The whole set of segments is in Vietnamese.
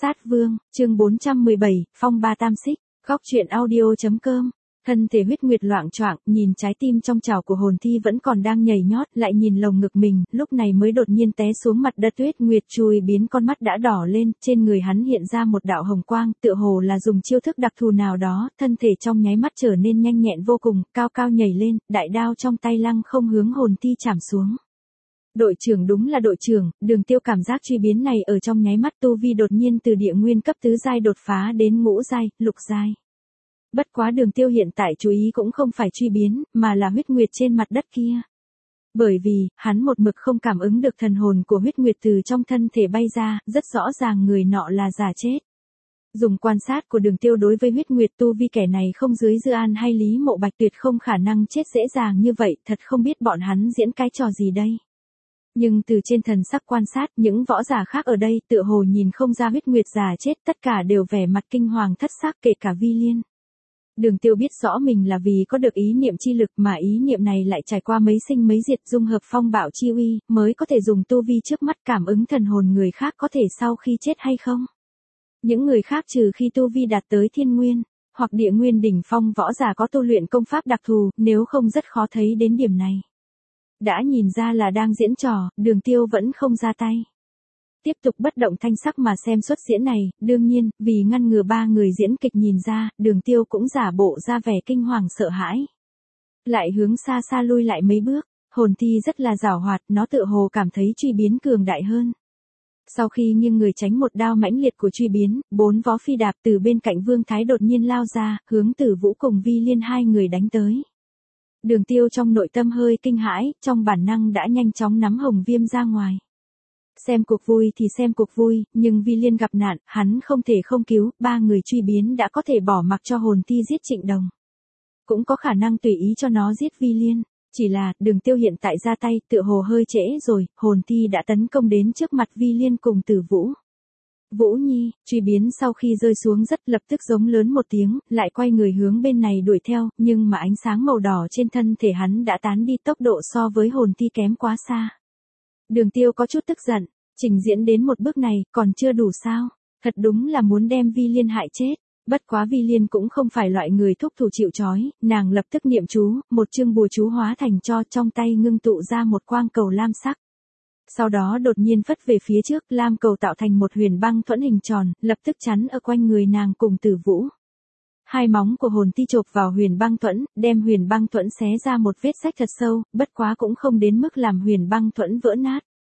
Sát Vương, chương 417, Phong Ba Tam Xích, góc truyện audio.com. Thân thể huyết nguyệt loạng choạng, nhìn trái tim trong chảo của hồn thi vẫn còn đang nhảy nhót, lại nhìn lồng ngực mình, lúc này mới đột nhiên té xuống mặt đất. Tuyết Nguyệt Chùi biến con mắt đã đỏ lên, trên người hắn hiện ra một đạo hồng quang, tựa hồ là dùng chiêu thức đặc thù nào đó, thân thể trong nháy mắt trở nên nhanh nhẹn vô cùng, cao cao nhảy lên, đại đao trong tay lăng không hướng hồn thi chạm xuống. Đội trưởng đúng là đội trưởng, Đường Tiêu cảm giác truy biến này ở trong nháy mắt tu vi đột nhiên từ địa nguyên cấp tứ giai đột phá đến ngũ giai, lục giai. Bất quá Đường Tiêu hiện tại chú ý cũng không phải truy biến, mà là huyết nguyệt trên mặt đất kia. Bởi vì, hắn một mực không cảm ứng được thần hồn của huyết nguyệt từ trong thân thể bay ra, rất rõ ràng người nọ là giả chết. Dùng quan sát của Đường Tiêu đối với huyết nguyệt tu vi kẻ này không dưới Dư An hay Lý Mộ Bạch tuyệt không khả năng chết dễ dàng như vậy, thật không biết bọn hắn diễn cái trò gì đây. Nhưng từ trên thần sắc quan sát, những võ giả khác ở đây tựa hồ nhìn không ra huyết nguyệt giả chết, tất cả đều vẻ mặt kinh hoàng thất sắc, kể cả Vi Liên. Đường Tiêu biết rõ mình là vì có được ý niệm chi lực, mà ý niệm này lại trải qua mấy sinh mấy diệt dung hợp phong bạo chi uy, mới có thể dùng tu vi trước mắt cảm ứng thần hồn người khác có thể sau khi chết hay không. Những người khác trừ khi tu vi đạt tới thiên nguyên, hoặc địa nguyên đỉnh phong võ giả có tu luyện công pháp đặc thù, nếu không rất khó thấy đến điểm này. Đã nhìn ra là đang diễn trò, Đường Tiêu vẫn không ra tay. Tiếp tục bất động thanh sắc mà xem xuất diễn này, đương nhiên, vì ngăn ngừa ba người diễn kịch nhìn ra, Đường Tiêu cũng giả bộ ra vẻ kinh hoàng sợ hãi. Lại hướng xa xa lui lại mấy bước, hồn thi rất là giảo hoạt, nó tựa hồ cảm thấy truy biến cường đại hơn. Sau khi nghiêng người tránh một đao mãnh liệt của truy biến, 4 vó phi đạp từ bên cạnh Vương Thái đột nhiên lao ra, hướng Tử Vũ cùng Vi Liên hai người đánh tới. Đường Tiêu trong nội tâm hơi kinh hãi, trong bản năng đã nhanh chóng nắm hồng viêm ra ngoài. Xem cuộc vui thì xem cuộc vui, nhưng Vi Liên gặp nạn, hắn không thể không cứu, ba người truy biến đã có thể bỏ mặc cho hồn thi giết Trịnh Đồng. Cũng có khả năng tùy ý cho nó giết Vi Liên, chỉ là, Đường Tiêu hiện tại ra tay, tựa hồ hơi trễ rồi, hồn thi đã tấn công đến trước mặt Vi Liên cùng Tử Vũ. Vũ Nhi, truy biến sau khi rơi xuống rất lập tức giống lớn một tiếng, lại quay người hướng bên này đuổi theo, nhưng mà ánh sáng màu đỏ trên thân thể hắn đã tán đi, tốc độ so với hồn thi kém quá xa. Đường Tiêu có chút tức giận, trình diễn đến một bước này, còn chưa đủ sao, thật đúng là muốn đem Vi Liên hại chết. Bất quá Vi Liên cũng không phải loại người thúc thủ chịu trói, nàng lập tức niệm chú, một chương bùa chú hóa thành cho, trong tay ngưng tụ ra một quang cầu lam sắc. Sau đó đột nhiên phất về phía trước, lam cầu tạo thành một huyền băng thuẫn hình tròn, lập tức chắn ở quanh người nàng cùng Tử Vũ. Hai móng của hồn thi chộp vào huyền băng thuẫn, đem huyền băng thuẫn xé ra một vết rách thật sâu, bất quá cũng không đến mức làm huyền băng thuẫn vỡ nát.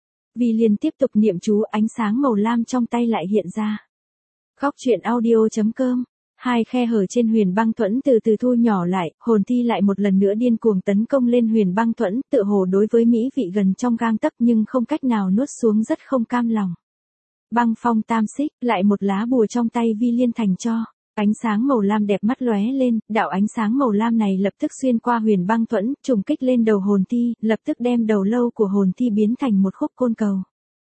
Vi Liên tiếp tục niệm chú, ánh sáng màu lam trong tay lại hiện ra. Góc truyện audio.com. Hai khe hở trên huyền băng thuẫn từ từ thu nhỏ lại, hồn thi lại một lần nữa điên cuồng tấn công lên huyền băng thuẫn, tựa hồ đối với mỹ vị gần trong gang tấc nhưng không cách nào nuốt xuống, rất không cam lòng. Băng phong tam xích, lại một lá bùa trong tay Vi Liên thành cho. Ánh sáng màu lam đẹp mắt lóe lên, đạo ánh sáng màu lam này lập tức xuyên qua huyền băng thuẫn, trùng kích lên đầu hồn thi, lập tức đem đầu lâu của hồn thi biến thành một khúc côn cầu.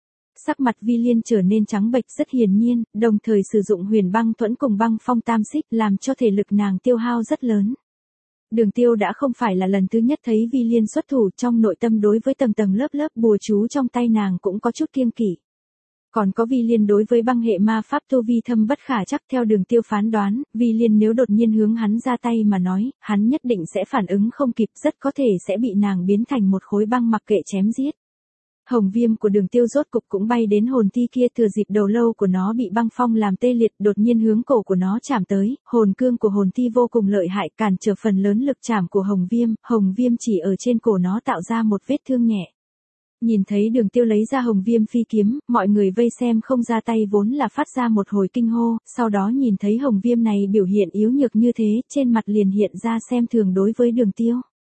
Sắc mặt Vi Liên trở nên trắng bệch rất hiển nhiên, đồng thời sử dụng huyền băng thuẫn cùng băng phong tam xích làm cho thể lực nàng tiêu hao rất lớn. Đường Tiêu đã không phải là lần thứ nhất thấy Vi Liên xuất thủ, trong nội tâm đối với tầng tầng lớp lớp bùa chú trong tay nàng cũng có chút kiêng kỵ. Còn có Vi Liên đối với băng hệ ma pháp tu vi thâm bất khả chắc, theo Đường Tiêu phán đoán, Vi Liên nếu đột nhiên hướng hắn ra tay mà nói, hắn nhất định sẽ phản ứng không kịp, rất có thể sẽ bị nàng biến thành một khối băng mặc kệ chém giết. Hồng viêm của Đường Tiêu rốt cục cũng bay đến hồn thi kia, thừa dịp đầu lâu của nó bị băng phong làm tê liệt, đột nhiên hướng cổ của nó chạm tới, hồn cương của hồn thi vô cùng lợi hại, cản trở phần lớn lực chạm của hồng viêm chỉ ở trên cổ nó tạo ra một vết thương nhẹ. Nhìn thấy Đường Tiêu lấy ra hồng viêm phi kiếm, mọi người vây xem không ra tay vốn là phát ra một hồi kinh hô, sau đó nhìn thấy hồng viêm này biểu hiện yếu nhược như thế, trên mặt liền hiện ra xem thường đối với Đường Tiêu.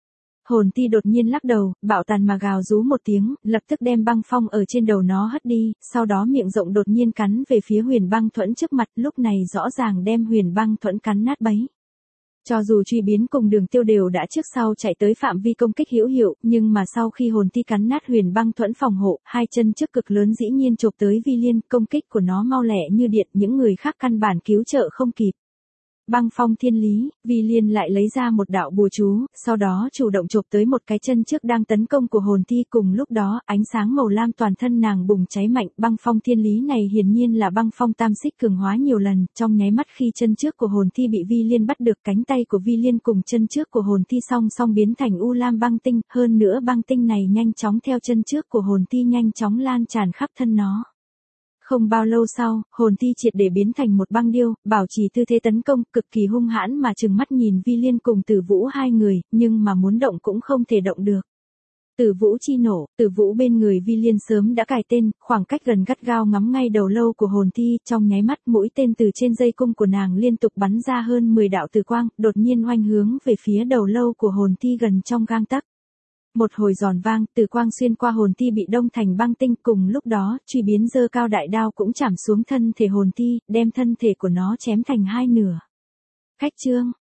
Hồn thi đột nhiên lắc đầu, bạo tàn mà gào rú một tiếng, lập tức đem băng phong ở trên đầu nó hất đi, sau đó miệng rộng đột nhiên cắn về phía huyền băng thuẫn trước mặt, lúc này rõ ràng đem huyền băng thuẫn cắn nát bấy. Cho dù truy biến cùng Đường Tiêu đều đã trước sau chạy tới phạm vi công kích hữu hiệu, nhưng mà sau khi hồn thi cắn nát huyền băng thuẫn phòng hộ, hai chân trước cực lớn dĩ nhiên chộp tới Vi Liên, công kích của nó mau lẹ như điện, những người khác căn bản cứu trợ không kịp. Băng phong thiên lý, Vi Liên lại lấy ra một đạo bùa chú, sau đó chủ động chộp tới một cái chân trước đang tấn công của hồn thi. Cùng lúc đó, ánh sáng màu lam toàn thân nàng bùng cháy mạnh. Băng phong thiên lý này hiển nhiên là băng phong tam xích cường hóa nhiều lần. Trong nháy mắt khi chân trước của hồn thi bị Vi Liên bắt được, cánh tay của Vi Liên cùng chân trước của hồn thi song song biến thành u lam băng tinh. Hơn nữa băng tinh này nhanh chóng theo chân trước của hồn thi nhanh chóng lan tràn khắp thân nó. Không bao lâu sau, hồn thi triệt để biến thành một băng điêu, bảo trì tư thế tấn công, cực kỳ hung hãn mà trừng mắt nhìn Vi Liên cùng Tử Vũ hai người, nhưng mà muốn động cũng không thể động được. Tử Vũ chi nổ, Tử Vũ bên người Vi Liên sớm đã cài tên, khoảng cách gần gắt gao ngắm ngay đầu lâu của hồn thi, trong nháy mắt mũi tên từ trên dây cung của nàng liên tục bắn ra hơn 10 đạo tử quang, đột nhiên oanh hướng về phía đầu lâu của hồn thi gần trong gang tấc. Một hồi giòn vang, tử quang xuyên qua hồn thi bị đông thành băng tinh. Cùng lúc đó, truy biến giơ cao đại đao cũng chảm xuống thân thể hồn thi, đem thân thể của nó chém thành hai nửa. Khách chương